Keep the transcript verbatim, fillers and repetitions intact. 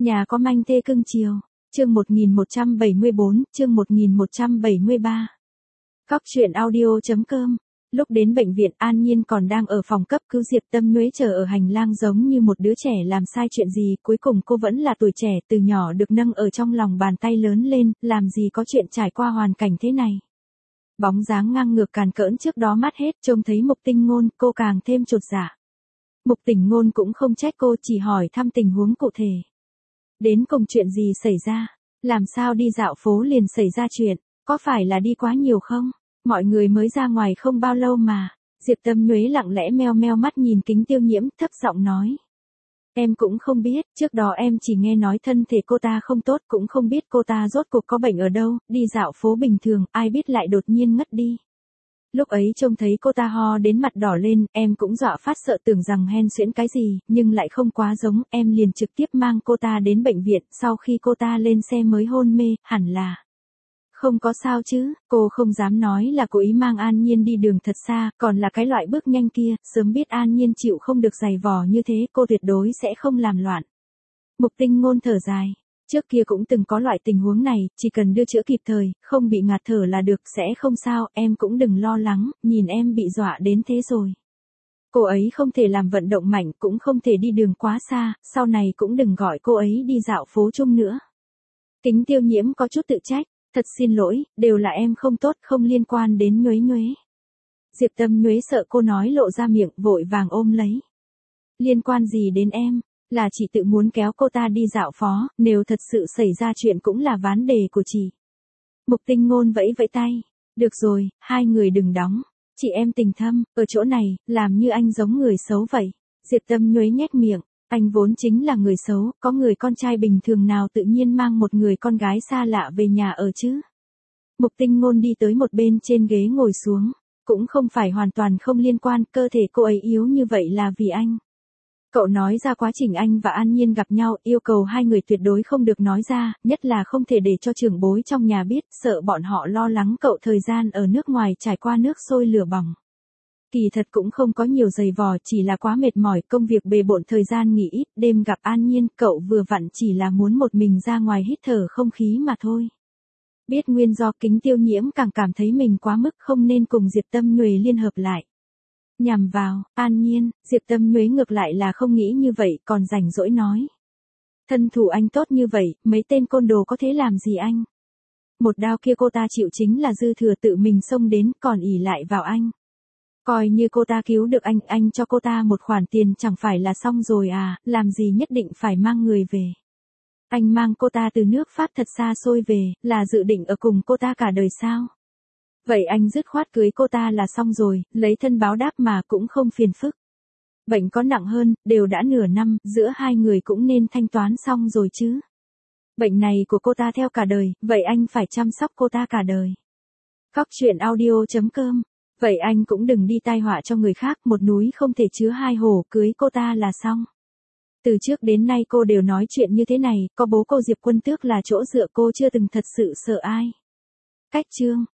Nhà có manh thê cưng chiều. Chương một nghìn một trăm bảy mươi bốn, chương một nghìn một trăm bảy mươi ba. Cóc truyện audio.com. Lúc đến bệnh viện An Nhiên còn đang ở phòng cấp cứu, Diệp Tâm Nhuế chờ ở hành lang giống như một đứa trẻ làm sai chuyện gì, cuối cùng cô vẫn là tuổi trẻ, từ nhỏ được nâng ở trong lòng bàn tay lớn lên, làm gì có chuyện trải qua hoàn cảnh thế này. Bóng dáng ngang ngược càn cỡn trước đó mắt hết, trông thấy Mục Tinh Ngôn, cô càng thêm chột dạ. Mục Tinh Ngôn cũng không trách cô, chỉ hỏi thăm tình huống cụ thể. Đến cùng chuyện gì xảy ra? Làm sao đi dạo phố liền xảy ra chuyện? Có phải là đi quá nhiều không? Mọi người mới ra ngoài không bao lâu mà. Diệp Tâm Nhuế lặng lẽ meo meo mắt nhìn Kính Tiêu Nhiễm, thấp giọng nói. Em cũng không biết, trước đó em chỉ nghe nói thân thể cô ta không tốt, cũng không biết cô ta rốt cuộc có bệnh ở đâu, đi dạo phố bình thường, ai biết lại đột nhiên ngất đi. Lúc ấy trông thấy cô ta ho đến mặt đỏ lên, em cũng dọa phát sợ tưởng rằng hen suyễn cái gì, nhưng lại không quá giống, em liền trực tiếp mang cô ta đến bệnh viện, sau khi cô ta lên xe mới hôn mê, hẳn là. Không có sao chứ, cô không dám nói là cố ý mang An Nhiên đi đường thật xa, còn là cái loại bước nhanh kia, sớm biết An Nhiên chịu không được giày vò như thế, cô tuyệt đối sẽ không làm loạn. Mục Tinh Ngôn thở dài. Trước kia cũng từng có loại tình huống này, chỉ cần đưa chữa kịp thời, không bị ngạt thở là được, sẽ không sao, em cũng đừng lo lắng, nhìn em bị dọa đến thế rồi. Cô ấy không thể làm vận động mạnh, cũng không thể đi đường quá xa, sau này cũng đừng gọi cô ấy đi dạo phố chung nữa. Kính Tiêu Nhiễm có chút tự trách, thật xin lỗi, đều là em không tốt, không liên quan đến Nhuế Nhuế. Diệp Tâm Nhuế sợ cô nói lộ ra miệng, vội vàng ôm lấy. Liên quan gì đến em? Là chị tự muốn kéo cô ta đi dạo phố, nếu thật sự xảy ra chuyện cũng là ván đề của chị. Mục Tinh Ngôn vẫy vẫy tay. Được rồi, hai người đừng đóng. Chị em tình thâm, ở chỗ này, làm như anh giống người xấu vậy. Diệp Tâm Nhuế nhếch miệng. Anh vốn chính là người xấu, có người con trai bình thường nào tự nhiên mang một người con gái xa lạ về nhà ở chứ. Mục Tinh Ngôn đi tới một bên trên ghế ngồi xuống. Cũng không phải hoàn toàn không liên quan, cơ thể cô ấy yếu như vậy là vì anh. Cậu nói ra quá trình anh và An Nhiên gặp nhau, yêu cầu hai người tuyệt đối không được nói ra, nhất là không thể để cho trưởng bối trong nhà biết, sợ bọn họ lo lắng cậu thời gian ở nước ngoài trải qua nước sôi lửa bỏng. Kỳ thật cũng không có nhiều giày vò, chỉ là quá mệt mỏi, công việc bề bộn, thời gian nghỉ ít, đêm gặp An Nhiên, cậu vừa vặn chỉ là muốn một mình ra ngoài hít thở không khí mà thôi. Biết nguyên do, Kính Tiêu Nhiễm càng cảm thấy mình quá mức, không nên cùng Diệp Tâm Nhuế liên hợp lại. Nhằm vào, An Nhiên, Diệp Tâm Nhuế ngược lại là không nghĩ như vậy, còn rảnh rỗi nói. Thân thủ anh tốt như vậy, mấy tên côn đồ có thể làm gì anh? Một đao kia cô ta chịu chính là dư thừa, tự mình xông đến, còn ỷ lại vào anh. Coi như cô ta cứu được anh, anh cho cô ta một khoản tiền chẳng phải là xong rồi à, làm gì nhất định phải mang người về. Anh mang cô ta từ nước Pháp thật xa xôi về, là dự định ở cùng cô ta cả đời sao? Vậy anh dứt khoát cưới cô ta là xong rồi, lấy thân báo đáp mà cũng không phiền phức. Bệnh có nặng hơn, đều đã nửa năm, giữa hai người cũng nên thanh toán xong rồi chứ. Bệnh này của cô ta theo cả đời, vậy anh phải chăm sóc cô ta cả đời. Cóc truyện audio.com. Vậy anh cũng đừng đi tai họa cho người khác, một núi không thể chứa hai hồ, cưới cô ta là xong. Từ trước đến nay cô đều nói chuyện như thế này, có bố cô Diệp Quân Tước là chỗ dựa, cô chưa từng thật sự sợ ai. Cách chương.